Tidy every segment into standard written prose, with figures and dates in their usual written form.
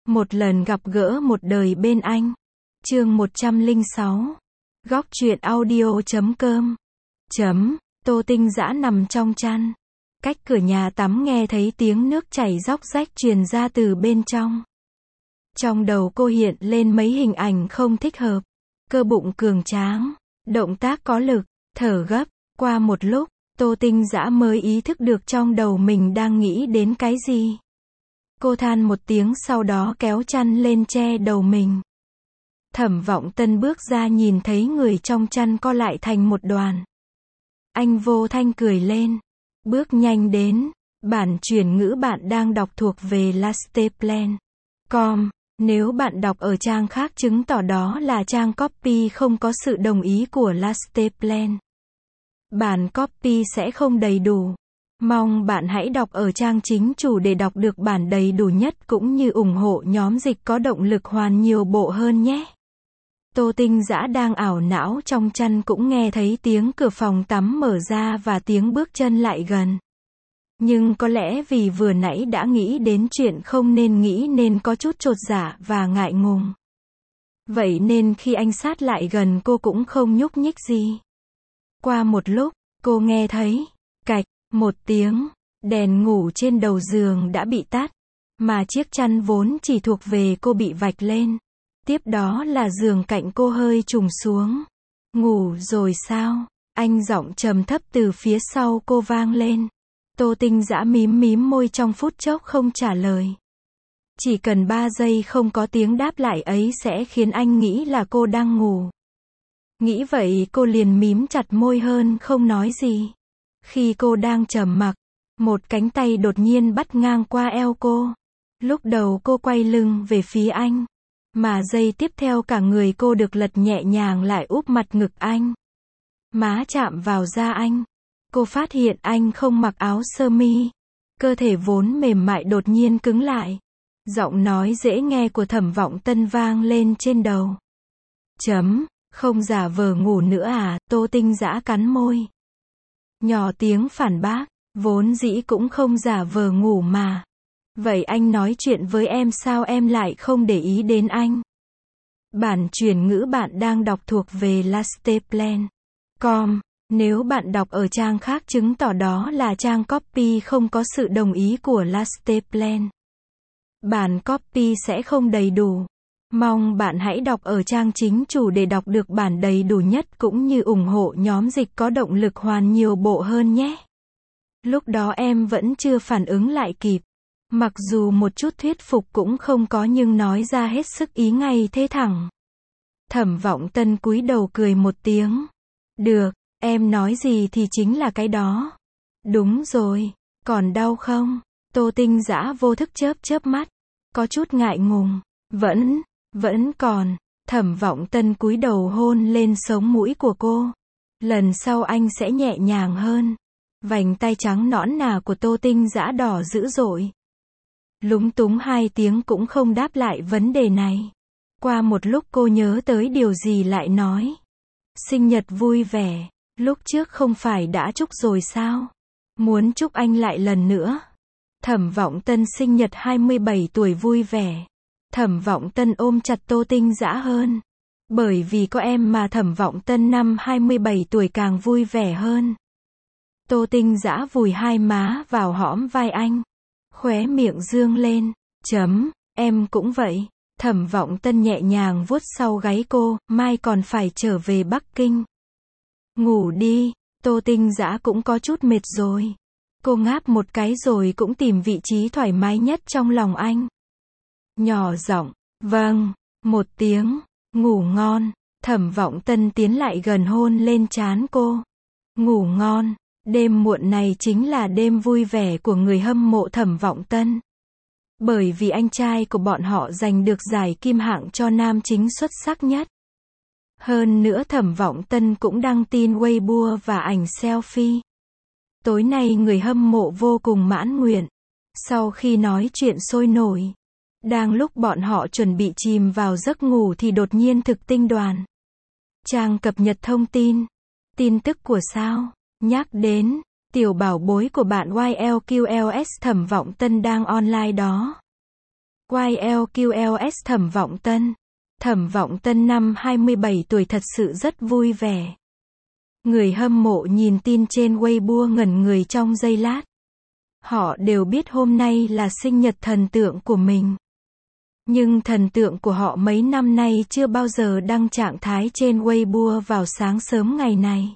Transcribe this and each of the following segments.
Một lần gặp gỡ một đời bên anh. Chương 106. Góc truyện audio.com. Tô Tinh Dã nằm trong chăn. Cách cửa nhà tắm nghe thấy tiếng nước chảy róc rách truyền ra từ bên trong. Trong đầu cô hiện lên mấy hình ảnh không thích hợp. Cơ bụng cường tráng, động tác có lực, thở gấp. Qua một lúc, Tô Tinh Dã mới ý thức được trong đầu mình đang nghĩ đến cái gì. Cô than một tiếng sau đó kéo chăn lên che đầu mình. Thẩm Vọng Tân bước ra nhìn thấy người trong chăn co lại thành một đoàn. Anh vô thanh cười lên. Bước nhanh đến. Bản chuyển ngữ bạn đang đọc thuộc về lasteplan.com. Nếu bạn đọc ở trang khác chứng tỏ đó là trang copy không có sự đồng ý của Lasteplan. Bản copy sẽ không đầy đủ. Mong bạn hãy đọc ở trang chính chủ để đọc được bản đầy đủ nhất cũng như ủng hộ nhóm dịch có động lực hoàn nhiều bộ hơn nhé. Tô Tinh Dã đang ảo não trong chăn cũng nghe thấy tiếng cửa phòng tắm mở ra và tiếng bước chân lại gần. Nhưng có lẽ vì vừa nãy đã nghĩ đến chuyện không nên nghĩ nên có chút chột dạ và ngại ngùng. Vậy nên khi anh sát lại gần cô cũng không nhúc nhích gì. Qua một lúc, cô nghe thấy cạch một tiếng, đèn ngủ trên đầu giường đã bị tắt, mà chiếc chăn vốn chỉ thuộc về cô bị vạch lên. Tiếp đó là giường cạnh cô hơi trùng xuống. Ngủ rồi sao? Anh giọng trầm thấp từ phía sau cô vang lên. Tô Tinh Dã mím mím môi trong phút chốc không trả lời. Chỉ cần 3 giây không có tiếng đáp lại ấy sẽ khiến anh nghĩ là cô đang ngủ. Nghĩ vậy cô liền mím chặt môi hơn không nói gì. Khi cô đang trầm mặc, một cánh tay đột nhiên bắt ngang qua eo cô. Lúc đầu cô quay lưng về phía anh, mà giây tiếp theo cả người cô được lật nhẹ nhàng lại úp mặt ngực anh. Má chạm vào da anh. Cô phát hiện anh không mặc áo sơ mi. Cơ thể vốn mềm mại đột nhiên cứng lại. Giọng nói dễ nghe của Thẩm Vọng Tân vang lên trên đầu. Không giả vờ ngủ nữa à? Tô Tinh Dã cắn môi. Nhỏ tiếng phản bác. Vốn dĩ cũng không giả vờ ngủ mà. Vậy anh nói chuyện với em sao em lại không để ý đến anh? Bản chuyển ngữ bạn đang đọc thuộc về lasteplan.com. Nếu bạn đọc ở trang khác chứng tỏ đó là trang copy không có sự đồng ý của Lasteplan. Bản copy sẽ không đầy đủ. Mong bạn hãy đọc ở trang chính chủ để đọc được bản đầy đủ nhất cũng như ủng hộ nhóm dịch có động lực hoàn nhiều bộ hơn nhé. Lúc đó em vẫn chưa phản ứng lại kịp. Mặc dù một chút thuyết phục cũng không có nhưng nói ra hết sức ý ngay thế thẳng. Thẩm Vọng Tân cúi đầu cười một tiếng. Được, em nói gì thì chính là cái đó. Đúng rồi, còn đau không? Tô Tinh Dã vô thức chớp mắt. Có chút ngại ngùng. Vẫn còn. Thẩm Vọng Tân cúi đầu hôn lên sống mũi của cô. Lần sau anh sẽ nhẹ nhàng hơn. Vành tay trắng nõn nà của Tô Tinh Dã đỏ dữ dội. Lúng túng 2 tiếng cũng không đáp lại vấn đề này. Qua một lúc cô nhớ tới điều gì lại nói. Sinh nhật vui vẻ. Lúc trước không phải đã chúc rồi sao? Muốn chúc anh lại lần nữa. Thẩm Vọng Tân sinh nhật 27 tuổi vui vẻ. Thẩm Vọng Tân ôm chặt Tô Tinh Dã hơn. Bởi vì có em mà Thẩm Vọng Tân năm 27 tuổi càng vui vẻ hơn. Tô Tinh Dã vùi 2 má vào hõm vai anh. Khóe miệng dương lên. Em cũng vậy. Thẩm Vọng Tân nhẹ nhàng vuốt sau gáy cô, mai còn phải trở về Bắc Kinh. Ngủ đi. Tô Tinh Dã cũng có chút mệt rồi. Cô ngáp một cái rồi cũng tìm vị trí thoải mái nhất trong lòng anh. Nhỏ giọng, vâng, một tiếng, ngủ ngon. Thẩm Vọng Tân tiến lại gần hôn lên trán cô. Ngủ ngon. Đêm muộn này chính là đêm vui vẻ của người hâm mộ Thẩm Vọng Tân. Bởi vì anh trai của bọn họ giành được giải kim hạng cho nam chính xuất sắc nhất. Hơn nữa Thẩm Vọng Tân cũng đăng tin Weibo và ảnh selfie. Tối nay người hâm mộ vô cùng mãn nguyện. Sau khi nói chuyện sôi nổi, đang lúc bọn họ chuẩn bị chìm vào giấc ngủ thì đột nhiên Thực Tinh Đoàn trang cập nhật thông tin. Tin tức của sao? Nhắc đến tiểu bảo bối của bạn YLQLS Thẩm Vọng Tân đang online đó. YLQLS Thẩm Vọng Tân. Thẩm Vọng Tân năm 27 tuổi thật sự rất vui vẻ. Người hâm mộ nhìn tin trên Weibo ngẩn người trong giây lát. Họ đều biết hôm nay là sinh nhật thần tượng của mình. Nhưng thần tượng của họ mấy năm nay chưa bao giờ đăng trạng thái trên Weibo vào sáng sớm ngày này.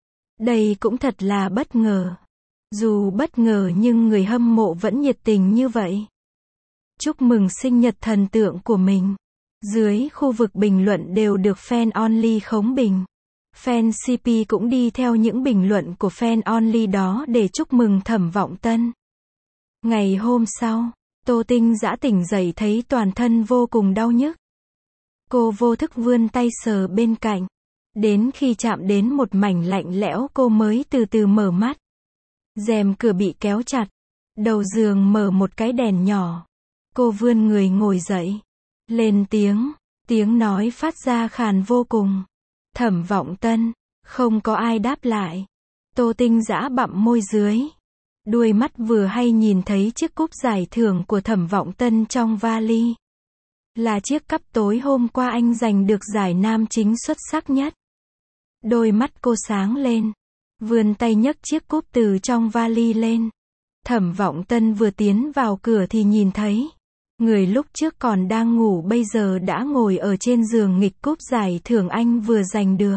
Đây cũng thật là bất ngờ. Dù bất ngờ nhưng người hâm mộ vẫn nhiệt tình như vậy. Chúc mừng sinh nhật thần tượng của mình. Dưới khu vực bình luận đều được fan only khống bình. Fan CP cũng đi theo những bình luận của fan only đó để chúc mừng Thẩm Vọng Tân. Ngày hôm sau, Tô Tinh Dã tỉnh dậy thấy toàn thân vô cùng đau nhức. Cô vô thức vươn tay sờ bên cạnh. Đến khi chạm đến một mảnh lạnh lẽo cô mới từ từ mở mắt. Rèm cửa bị kéo chặt. Đầu giường mở một cái đèn nhỏ. Cô vươn người ngồi dậy. Lên tiếng nói phát ra khàn vô cùng. Thẩm Vọng Tân. Không có ai đáp lại. Tô Tinh Dã bặm môi dưới. Đuôi mắt vừa hay nhìn thấy chiếc cúp giải thưởng của Thẩm Vọng Tân trong vali. Là chiếc cúp tối hôm qua anh giành được giải nam chính xuất sắc nhất. Đôi mắt cô sáng lên. Vươn tay nhấc chiếc cúp từ trong vali lên. Thẩm Vọng Tân vừa tiến vào cửa thì nhìn thấy. Người lúc trước còn đang ngủ bây giờ đã ngồi ở trên giường nghịch cúp giải thưởng anh vừa giành được.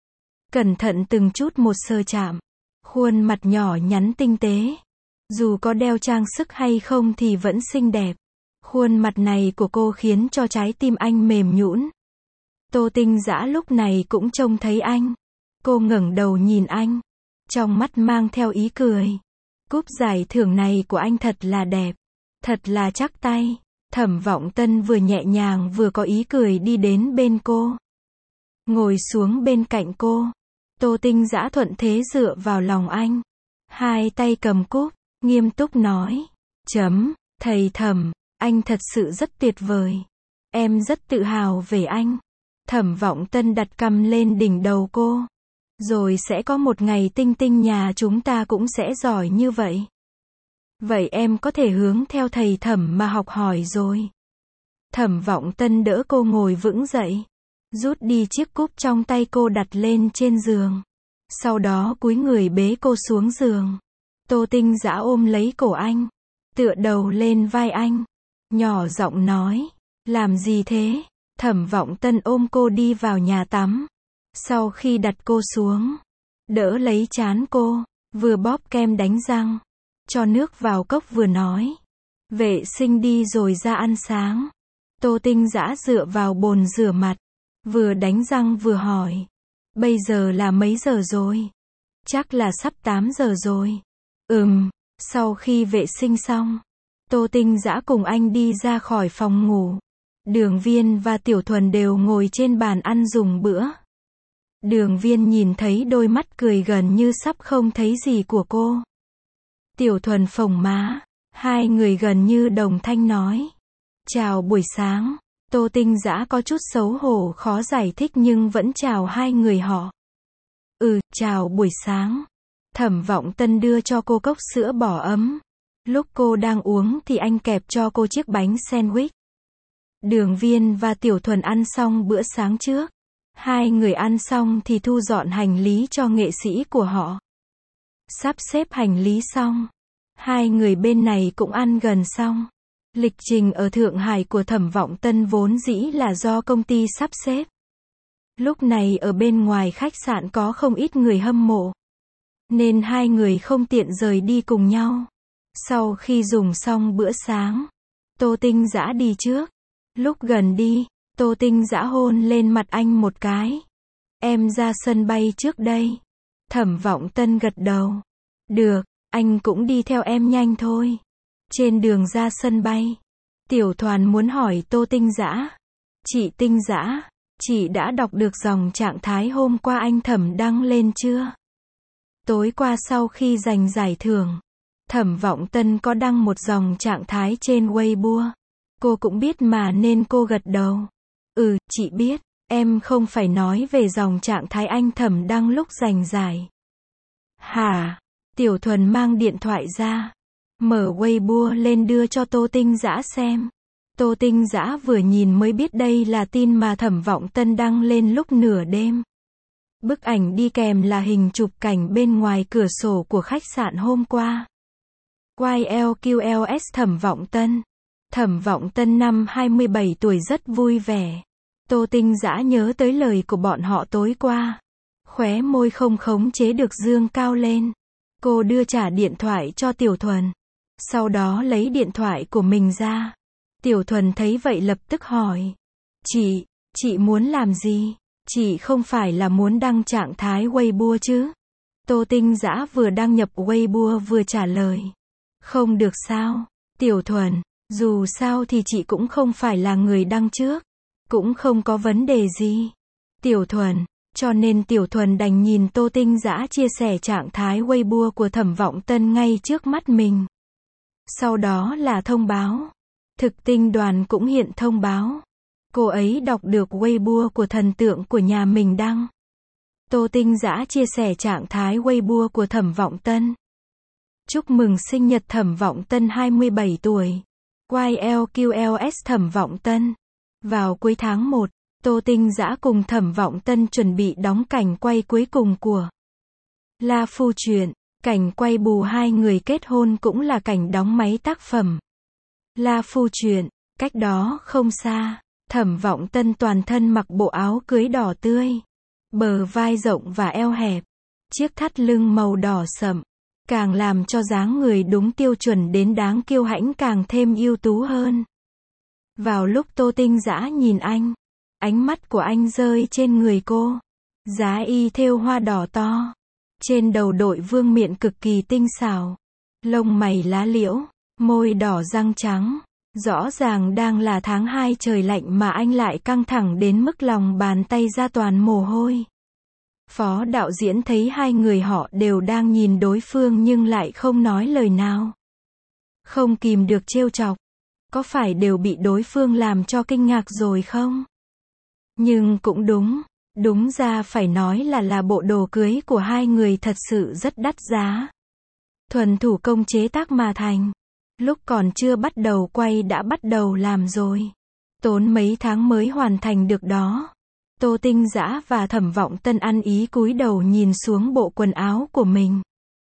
Cẩn thận từng chút một sờ chạm. Khuôn mặt nhỏ nhắn tinh tế. Dù có đeo trang sức hay không thì vẫn xinh đẹp. Khuôn mặt này của cô khiến cho trái tim anh mềm nhũn. Tô Tinh Dã lúc này cũng trông thấy anh. Cô ngẩng đầu nhìn anh. Trong mắt mang theo ý cười. Cúp giải thưởng này của anh thật là đẹp. Thật là chắc tay. Thẩm Vọng Tân vừa nhẹ nhàng vừa có ý cười đi đến bên cô. Ngồi xuống bên cạnh cô. Tô Tinh Dã thuận thế dựa vào lòng anh. Hai tay cầm cúp, nghiêm túc nói. Thầy Thẩm, anh thật sự rất tuyệt vời. Em rất tự hào về anh. Thẩm Vọng Tân đặt cằm lên đỉnh đầu cô. Rồi sẽ có một ngày Tinh Tinh nhà chúng ta cũng sẽ giỏi như vậy. Vậy em có thể hướng theo thầy Thẩm mà học hỏi rồi. Thẩm Vọng Tân đỡ cô ngồi vững dậy. Rút đi chiếc cúp trong tay cô đặt lên trên giường. Sau đó cúi người bế cô xuống giường. Tô Tinh Dã ôm lấy cổ anh. Tựa đầu lên vai anh. Nhỏ giọng nói. Làm gì thế? Thẩm Vọng Tân ôm cô đi vào nhà tắm. Sau khi đặt cô xuống. Đỡ lấy trán cô. Vừa bóp kem đánh răng. Cho nước vào cốc vừa nói. Vệ sinh đi rồi ra ăn sáng. Tô Tinh Dã dựa vào bồn rửa mặt. Vừa đánh răng vừa hỏi. Bây giờ là mấy giờ rồi? Chắc là sắp 8 giờ rồi. Sau khi vệ sinh xong. Tô Tinh Dã cùng anh đi ra khỏi phòng ngủ. Đường Viên và Tiểu Thuần đều ngồi trên bàn ăn dùng bữa. Đường Viên nhìn thấy đôi mắt cười gần như sắp không thấy gì của cô. Tiểu Thuần phồng má. Hai người gần như đồng thanh nói. Chào buổi sáng. Tô Tinh Dã có chút xấu hổ khó giải thích nhưng vẫn chào hai người họ. Chào buổi sáng. Thẩm Vọng Tân đưa cho cô cốc sữa bò ấm. Lúc cô đang uống thì anh kẹp cho cô chiếc bánh sandwich. Đường Viên và Tiểu Thuần ăn xong bữa sáng trước. Hai người ăn xong thì thu dọn hành lý cho nghệ sĩ của họ. Sắp xếp hành lý xong. Hai người bên này cũng ăn gần xong. Lịch trình ở Thượng Hải của Thẩm Vọng Tân vốn dĩ là do công ty sắp xếp. Lúc này ở bên ngoài khách sạn có không ít người hâm mộ. Nên hai người không tiện rời đi cùng nhau. Sau khi dùng xong bữa sáng, Tô Tinh Dã đi trước. Lúc gần đi, Tô Tinh Dã hôn lên mặt anh một cái. Em ra sân bay trước đây. Thẩm Vọng Tân gật đầu. Được, anh cũng đi theo em nhanh thôi. Trên đường ra sân bay, Tiểu Thuần muốn hỏi Tô Tinh Dã. Chị Tinh Dã, chị đã đọc được dòng trạng thái hôm qua anh Thẩm đăng lên chưa? Tối qua sau khi giành giải thưởng, Thẩm Vọng Tân có đăng một dòng trạng thái trên Weibo. Cô cũng biết mà nên cô gật đầu. Chị biết, em không phải nói về dòng trạng thái anh Thẩm đăng lúc giành giải. Hả? Tiểu Thuần mang điện thoại ra. Mở Weibo lên đưa cho Tô Tinh Dã xem. Tô Tinh Dã vừa nhìn mới biết đây là tin mà Thẩm Vọng Tân đăng lên lúc nửa đêm. Bức ảnh đi kèm là hình chụp cảnh bên ngoài cửa sổ của khách sạn hôm qua. YLQLS Thẩm Vọng Tân. Thẩm Vọng Tân năm 27 tuổi rất vui vẻ. Tô Tinh Dã nhớ tới lời của bọn họ tối qua. Khóe môi không khống chế được dương cao lên. Cô đưa trả điện thoại cho Tiểu Thuần. Sau đó lấy điện thoại của mình ra. Tiểu Thuần thấy vậy lập tức hỏi. Chị muốn làm gì? Chị không phải là muốn đăng trạng thái Weibo chứ? Tô Tinh Dã vừa đăng nhập Weibo vừa trả lời. Không được sao? Tiểu Thuần, dù sao thì chị cũng không phải là người đăng trước. Cũng không có vấn đề gì. Tiểu Thuần, cho nên Tiểu Thuần đành nhìn Tô Tinh Dã chia sẻ trạng thái Weibo của Thẩm Vọng Tân ngay trước mắt mình. Sau đó là thông báo. Thực tinh đoàn cũng hiện thông báo. Cô ấy đọc được Weibo của thần tượng của nhà mình đăng. Tô Tinh Dã chia sẻ trạng thái Weibo của Thẩm Vọng Tân. Chúc mừng sinh nhật Thẩm Vọng Tân 27 tuổi. YLQLS Thẩm Vọng Tân. Vào cuối tháng 1, Tô Tinh Dã cùng Thẩm Vọng Tân chuẩn bị đóng cảnh quay cuối cùng của La Phu truyện. Cảnh quay bù hai người kết hôn cũng là cảnh đóng máy tác phẩm La Phu truyện. Cách đó không xa, Thẩm Vọng Tân toàn thân mặc bộ áo cưới đỏ tươi. Bờ vai rộng và eo hẹp. Chiếc thắt lưng màu đỏ sậm. Càng làm cho dáng người đúng tiêu chuẩn đến đáng kiêu hãnh càng thêm ưu tú hơn. Vào lúc Tô Tinh Dã nhìn anh, ánh mắt của anh rơi trên người cô. Giá y thêu hoa đỏ to. Trên đầu đội vương miện cực kỳ tinh xảo. Lông mày lá liễu, môi đỏ răng trắng. Rõ ràng đang là tháng 2 trời lạnh mà anh lại căng thẳng đến mức lòng bàn tay ra toàn mồ hôi. Phó đạo diễn thấy hai người họ đều đang nhìn đối phương nhưng lại không nói lời nào. Không kìm được trêu chọc. Có phải đều bị đối phương làm cho kinh ngạc rồi không? Nhưng cũng đúng. Đúng ra phải nói là bộ đồ cưới của hai người thật sự rất đắt giá. Thuần thủ công chế tác mà thành. Lúc còn chưa bắt đầu quay đã bắt đầu làm rồi. Tốn mấy tháng mới hoàn thành được đó. Tô Tinh Dã và Thẩm Vọng Tân ăn ý cúi đầu nhìn xuống bộ quần áo của mình.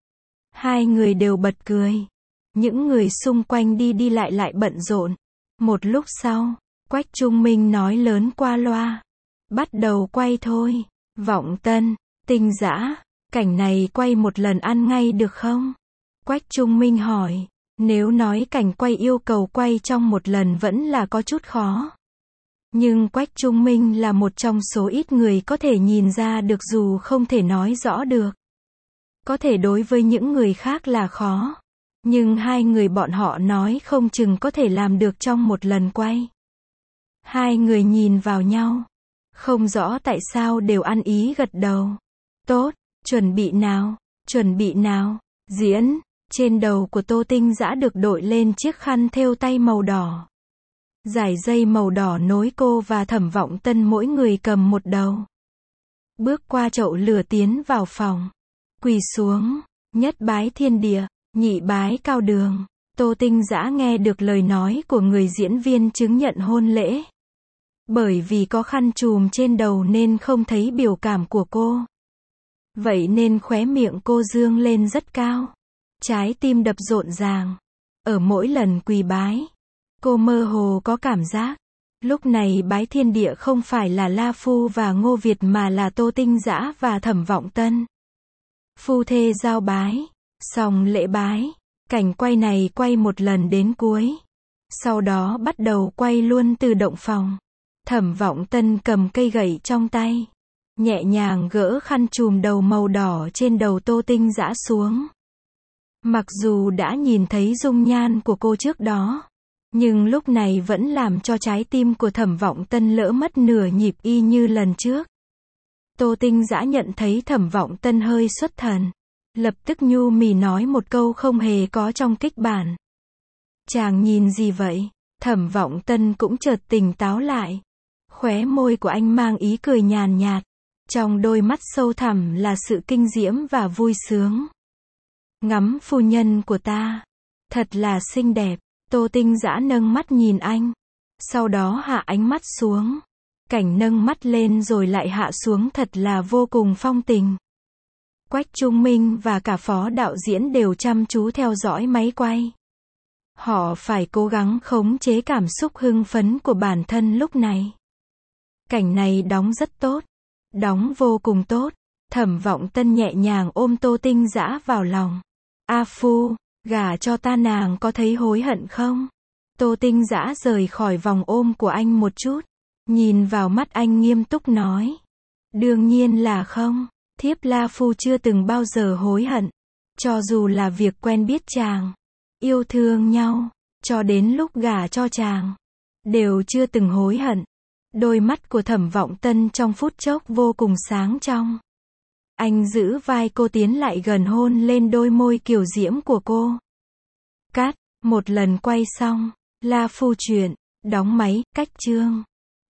Hai người đều bật cười. Những người xung quanh đi lại bận rộn. Một lúc sau, Quách Trung Minh nói lớn qua loa. Bắt đầu quay thôi. Vọng Tân, Tinh Dã, cảnh này quay một lần ăn ngay được không? Quách Trung Minh hỏi. Nếu nói cảnh quay yêu cầu quay trong một lần vẫn là có chút khó. Nhưng Quách Trung Minh là một trong số ít người có thể nhìn ra được dù không thể nói rõ được. Có thể đối với những người khác là khó. Nhưng hai người bọn họ nói không chừng có thể làm được trong một lần quay. Hai người nhìn vào nhau. Không rõ tại sao đều ăn ý gật đầu. Tốt, chuẩn bị nào, diễn. Trên đầu của Tô Tinh Dã được đội lên chiếc khăn thêu tay màu đỏ. Dải dây màu đỏ nối cô và Thẩm Vọng Tân mỗi người cầm một đầu. Bước qua chậu lửa tiến vào phòng. Quỳ xuống, nhất bái thiên địa, nhị bái cao đường. Tô Tinh Dã nghe được lời nói của người diễn viên chứng nhận hôn lễ. Bởi vì có khăn trùm trên đầu nên không thấy biểu cảm của cô. Vậy nên khóe miệng cô dương lên rất cao. Trái tim đập rộn ràng. Ở mỗi lần quỳ bái, cô mơ hồ có cảm giác. Lúc này bái thiên địa không phải là La Phu và Ngô Việt mà là Tô Tinh Dã và Thẩm Vọng Tân. Phu thê giao bái. Xong lễ bái. Cảnh quay này quay một lần đến cuối. Sau đó bắt đầu quay luôn từ động phòng. Thẩm Vọng Tân cầm cây gậy trong tay. Nhẹ nhàng gỡ khăn trùm đầu màu đỏ trên đầu Tô Tinh Dã xuống. Mặc dù đã nhìn thấy dung nhan của cô trước đó, nhưng lúc này vẫn làm cho trái tim của Thẩm Vọng Tân lỡ mất nửa nhịp y như lần trước. Tô Tinh Dã nhận thấy Thẩm Vọng Tân hơi xuất thần. Lập tức nhu mì nói một câu không hề có trong kịch bản. Chàng nhìn gì vậy? Thẩm Vọng Tân cũng chợt tỉnh táo lại. Khóe môi của anh mang ý cười nhàn nhạt. Trong đôi mắt sâu thẳm là sự kinh diễm và vui sướng. Ngắm phu nhân của ta. Thật là xinh đẹp. Tô Tinh Dã nâng mắt nhìn anh. Sau đó hạ ánh mắt xuống. Cảnh nâng mắt lên rồi lại hạ xuống thật là vô cùng phong tình. Quách Trung Minh và cả phó đạo diễn đều chăm chú theo dõi máy quay. Họ phải cố gắng khống chế cảm xúc hưng phấn của bản thân lúc này. Cảnh này đóng rất tốt. Đóng vô cùng tốt. Thẩm Vọng Tân nhẹ nhàng ôm Tô Tinh Dã vào lòng. A Phu, gả cho ta nàng có thấy hối hận không? Tô Tinh Dã rời khỏi vòng ôm của anh một chút. Nhìn vào mắt anh nghiêm túc nói. Đương nhiên là không. Thiếp La Phu chưa từng bao giờ hối hận. Cho dù là việc quen biết chàng, yêu thương nhau, cho đến lúc gả cho chàng, đều chưa từng hối hận. Đôi mắt của Thẩm Vọng Tân trong phút chốc vô cùng sáng trong. Anh giữ vai cô tiến lại gần hôn lên đôi môi kiều diễm của cô. Cắt, một lần quay xong, La Phu chuyện, đóng máy, cách chương.